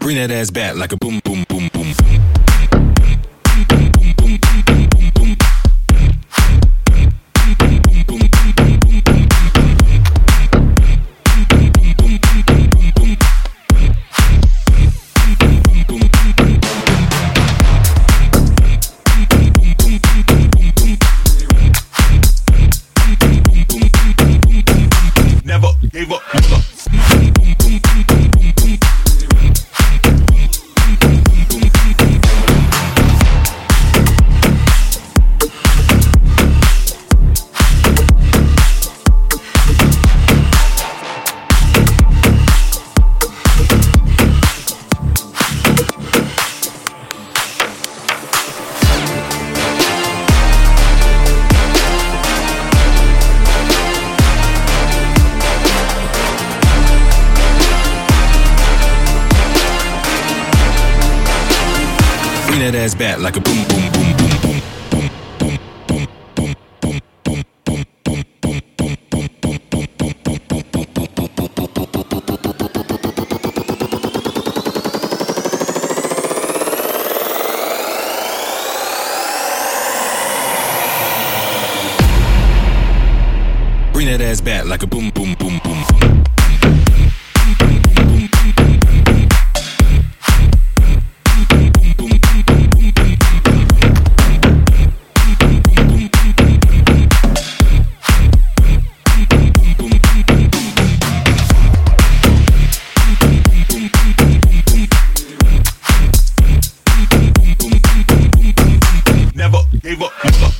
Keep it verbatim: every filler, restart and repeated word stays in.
Bring that ass back like a boom, boom, boom, boom. Never gave up, never. Bring that ass back like a boom, boom, boom, boom, boom. Bring that ass back like a boom, boom, boom, boom. Never gave up, never.